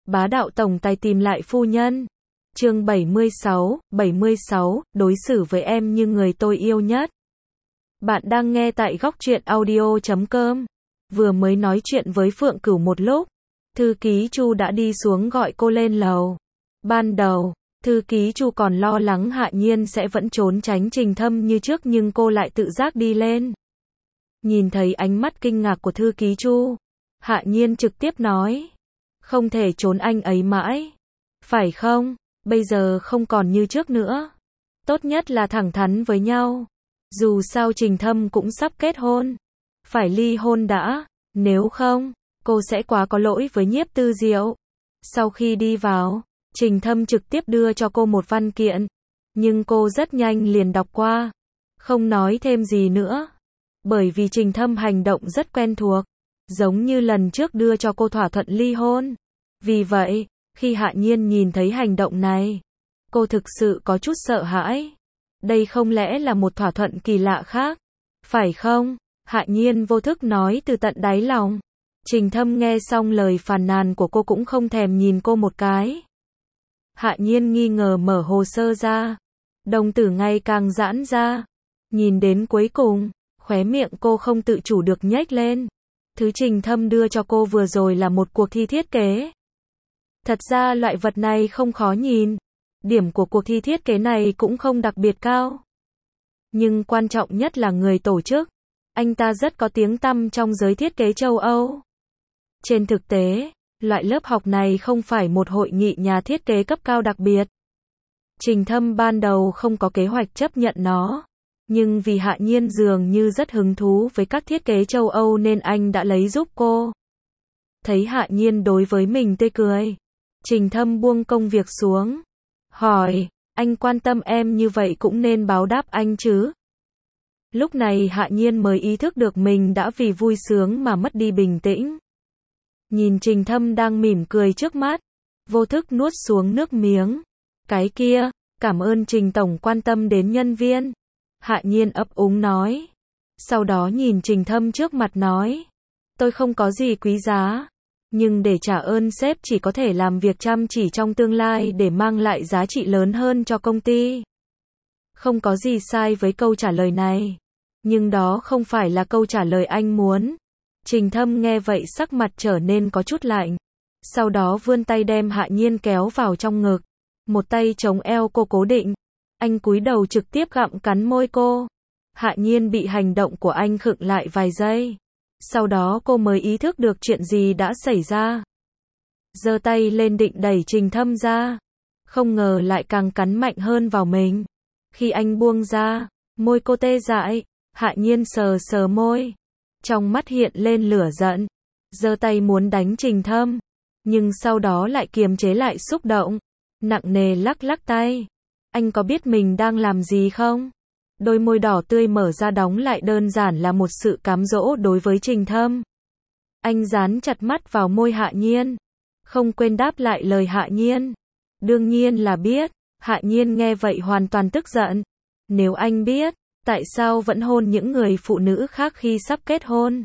Bá đạo tổng tài tìm lại phu nhân. Chương 76, đối xử với em như người tôi yêu nhất. Bạn đang nghe tại góc truyện audio.com. Vừa mới nói chuyện với Phượng Cửu một lúc, thư ký Chu đã đi xuống gọi cô lên lầu. Ban đầu, thư ký Chu còn lo lắng Hạ Nhiên sẽ vẫn trốn tránh Trình Thâm như trước, nhưng cô lại tự giác đi lên. Nhìn thấy ánh mắt kinh ngạc của thư ký Chu, Hạ Nhiên trực tiếp nói: không thể trốn anh ấy mãi, phải không? Bây giờ không còn như trước nữa. Tốt nhất là thẳng thắn với nhau. Dù sao Trình Thâm cũng sắp kết hôn. Phải ly hôn đã, nếu không, cô sẽ quá có lỗi với Nhiếp Tư Diệu. Sau khi đi vào, Trình Thâm trực tiếp đưa cho cô một văn kiện. Nhưng cô rất nhanh liền đọc qua, không nói thêm gì nữa. Bởi vì Trình Thâm hành động rất quen thuộc, giống như lần trước đưa cho cô thỏa thuận ly hôn. Vì vậy, khi Hạ Nhiên nhìn thấy hành động này, cô thực sự có chút sợ hãi. Đây không lẽ là một thỏa thuận kỳ lạ khác, phải không? Hạ Nhiên vô thức nói từ tận đáy lòng. Trình Thâm nghe xong lời phàn nàn của cô cũng không thèm nhìn cô một cái. Hạ Nhiên nghi ngờ mở hồ sơ ra, đồng tử ngày càng giãn ra. Nhìn đến cuối cùng, khóe miệng cô không tự chủ được nhếch lên. Thứ Trình Thâm đưa cho cô vừa rồi là một cuộc thi thiết kế. Thật ra loại vật này không khó nhìn. Điểm của cuộc thi thiết kế này cũng không đặc biệt cao. Nhưng quan trọng nhất là người tổ chức. Anh ta rất có tiếng tăm trong giới thiết kế châu Âu. Trên thực tế, loại lớp học này không phải một hội nghị nhà thiết kế cấp cao đặc biệt. Trình Thâm ban đầu không có kế hoạch chấp nhận nó. Nhưng vì Hạ Nhiên dường như rất hứng thú với các thiết kế châu Âu nên anh đã lấy giúp cô. Thấy Hạ Nhiên đối với mình tươi cười, Trình Thâm buông công việc xuống, hỏi: anh quan tâm em như vậy cũng nên báo đáp anh chứ? Lúc này Hạ Nhiên mới ý thức được mình đã vì vui sướng mà mất đi bình tĩnh. Nhìn Trình Thâm đang mỉm cười trước mắt, vô thức nuốt xuống nước miếng. Cái kia, cảm ơn Trình Tổng quan tâm đến nhân viên. Hạ Nhiên ấp úng nói. Sau đó nhìn Trình Thâm trước mặt nói: tôi không có gì quý giá, nhưng để trả ơn sếp chỉ có thể làm việc chăm chỉ trong tương lai để mang lại giá trị lớn hơn cho công ty. Không có gì sai với câu trả lời này, nhưng đó không phải là câu trả lời anh muốn. Trình Thâm nghe vậy sắc mặt trở nên có chút lạnh. Sau đó vươn tay đem Hạ Nhiên kéo vào trong ngực, một tay chống eo cô cố định. Anh cúi đầu trực tiếp gặm cắn môi cô. Hạ Nhiên bị hành động của anh khựng lại vài giây. Sau đó cô mới ý thức được chuyện gì đã xảy ra. Giơ tay lên định đẩy Trình Thâm ra. Không ngờ lại càng cắn mạnh hơn vào mình. Khi anh buông ra, môi cô tê dại. Hạ Nhiên sờ sờ môi, trong mắt hiện lên lửa giận. Giơ tay muốn đánh Trình Thâm, nhưng sau đó lại kiềm chế lại xúc động, nặng nề lắc lắc tay. Anh có biết mình đang làm gì không? Đôi môi đỏ tươi mở ra đóng lại đơn giản là một sự cám dỗ đối với Trình Thâm. Anh dán chặt mắt vào môi Hạ Nhiên, không quên đáp lại lời Hạ Nhiên. Đương nhiên là biết. Hạ Nhiên nghe vậy hoàn toàn tức giận. Nếu anh biết, tại sao vẫn hôn những người phụ nữ khác khi sắp kết hôn?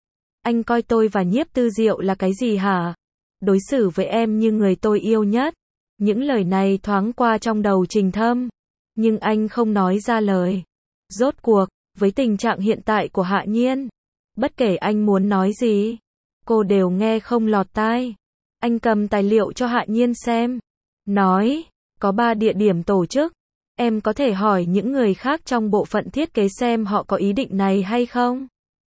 Anh coi tôi và Nhiếp Tư Diệu là cái gì hả? Đối xử với em như người tôi yêu nhất. Những lời này thoáng qua trong đầu Trình Thâm, nhưng anh không nói ra lời. Rốt cuộc, với tình trạng hiện tại của Hạ Nhiên, bất kể anh muốn nói gì, cô đều nghe không lọt tai. Anh cầm tài liệu cho Hạ Nhiên xem, nói: có 3 địa điểm tổ chức, em có thể hỏi những người khác trong bộ phận thiết kế xem họ có ý định này hay không.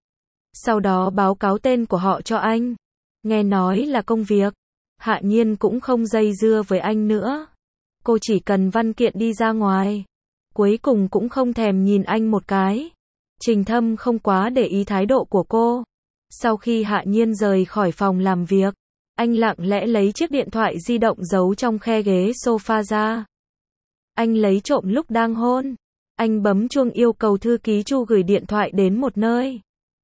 Sau đó báo cáo tên của họ cho anh. Nghe nói là công việc, Hạ Nhiên cũng không dây dưa với anh nữa. Cô chỉ cần văn kiện đi ra ngoài. Cuối cùng cũng không thèm nhìn anh một cái. Trình Thâm không quá để ý thái độ của cô. Sau khi Hạ Nhiên rời khỏi phòng làm việc, anh lặng lẽ lấy chiếc điện thoại di động giấu trong khe ghế sofa ra. Anh lấy trộm lúc đang hôn. Anh bấm chuông yêu cầu thư ký Chu gửi điện thoại đến một nơi,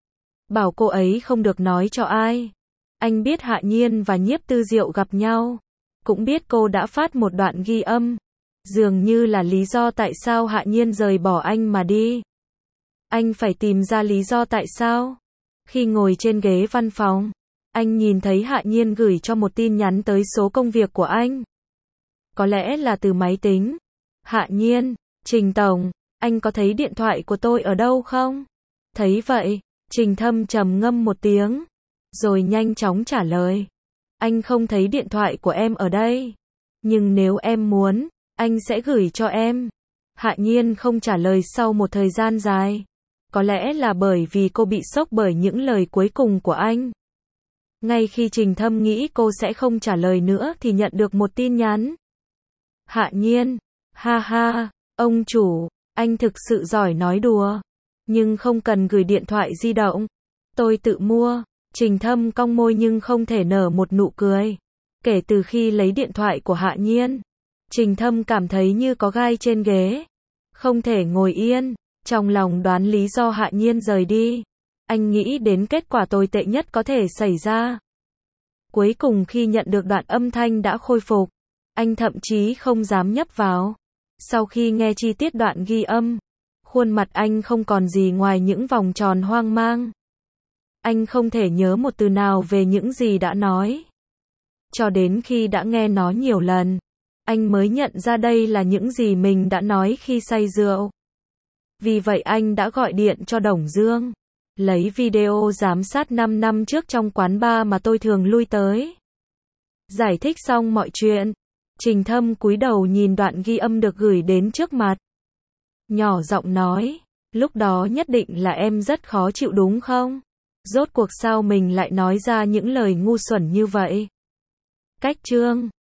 bảo cô ấy không được nói cho ai. Anh biết Hạ Nhiên và Nhiếp Tư Diệu gặp nhau, cũng biết cô đã phát một đoạn ghi âm, dường như là lý do tại sao Hạ Nhiên rời bỏ anh mà đi. Anh phải tìm ra lý do tại sao. Khi ngồi trên ghế văn phòng, Anh nhìn thấy Hạ Nhiên gửi cho một tin nhắn tới số công việc của anh. Có lẽ là từ máy tính. Hạ Nhiên, Trình Tổng, anh có thấy điện thoại của tôi ở đâu không? Thấy vậy, Trình Thâm trầm ngâm một tiếng, rồi nhanh chóng trả lời. Anh không thấy điện thoại của em ở đây. Nhưng nếu em muốn, anh sẽ gửi cho em. Hạ Nhiên không trả lời sau một thời gian dài. Có lẽ là bởi vì cô bị sốc bởi những lời cuối cùng của anh. Ngay khi Trình Thâm nghĩ cô sẽ không trả lời nữa thì nhận được một tin nhắn. Hạ Nhiên, ha ha, ông chủ, anh thực sự giỏi nói đùa. Nhưng không cần gửi điện thoại di động. Tôi tự mua. Trình Thâm cong môi nhưng không thể nở một nụ cười. Kể từ khi lấy điện thoại của Hạ Nhiên, Trình Thâm cảm thấy như có gai trên ghế. Không thể ngồi yên. Trong lòng đoán lý do Hạ Nhiên rời đi. Anh nghĩ đến kết quả tồi tệ nhất có thể xảy ra. Cuối cùng khi nhận được đoạn âm thanh đã khôi phục, anh thậm chí không dám nhấp vào. Sau khi nghe chi tiết đoạn ghi âm, khuôn mặt anh không còn gì ngoài những vòng tròn hoang mang. Anh không thể nhớ một từ nào về những gì đã nói. Cho đến khi đã nghe nó nhiều lần, anh mới nhận ra đây là những gì mình đã nói khi say rượu. Vì vậy anh đã gọi điện cho Đồng Dương, lấy video giám sát 5 năm trước trong quán bar mà tôi thường lui tới. Giải thích xong mọi chuyện, Trình Thâm cúi đầu nhìn đoạn ghi âm được gửi đến trước mặt. Nhỏ giọng nói, lúc đó nhất định là em rất khó chịu đúng không? Rốt cuộc sao mình lại nói ra những lời ngu xuẩn như vậy? Cách chương